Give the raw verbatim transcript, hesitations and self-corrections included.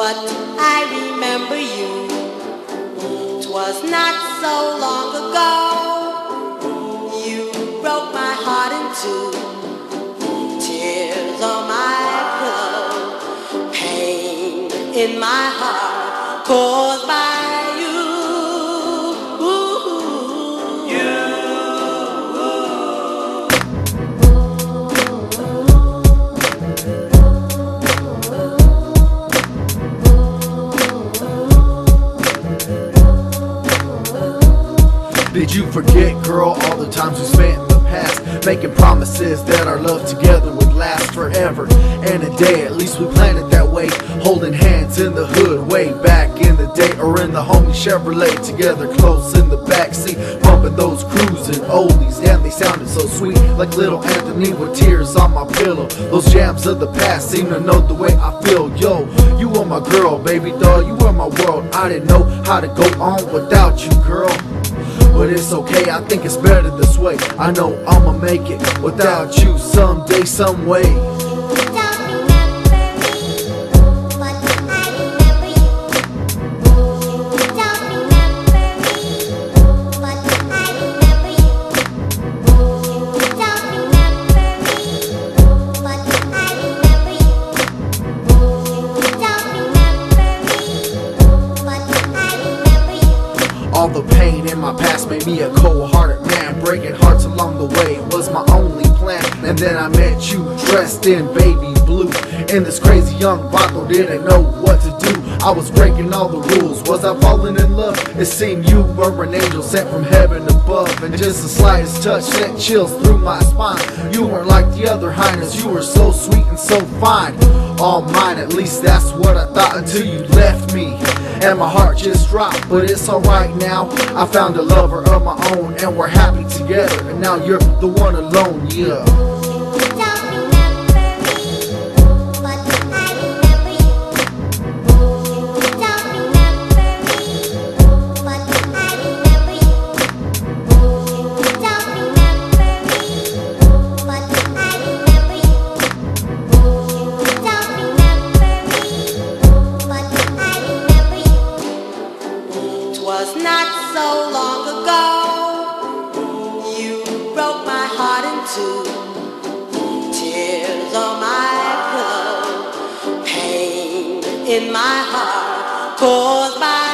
but I remember you. 'Twas not so long ago. You broke my heart in two. Tears on my pillow, pain in my heart caused by you. You. Did you forget, girl, all the times we spent in the past, making promises that our love together would last forever and a day? At least we planned it that way, holding hands in the hood way back in the day, or in the homie Chevrolet together close in the backseat, bumping those cruising oldies. Damn, they sounded so sweet, like little Anthony with tears on my pillow. Those jams of the past seem to know the way I feel. Yo, you were my girl, baby doll, you were my world. I didn't know how to go on without you, girl. But it's okay, I think it's better this way. I know I'ma make it without you someday, some way. All the pain in my past made me a cold-hearted man. Breaking hearts along the way was my only plan. And then I met you, dressed in baby blue. And this crazy young vato didn't know what to do. I was breaking all the rules. Was I falling in love? It seemed you were an angel sent from heaven above. And just the slightest touch sent chills through my spine. You weren't like the other highness. You were so sweet and so fine. All mine, at least that's what I thought, until you left me. And my heart just dropped, but it's alright now. I found a lover of my own, and we're happy together. And now you're the one alone, yeah. Was not so long ago. You broke my heart in two. Tears on my pillow, pain in my heart caused by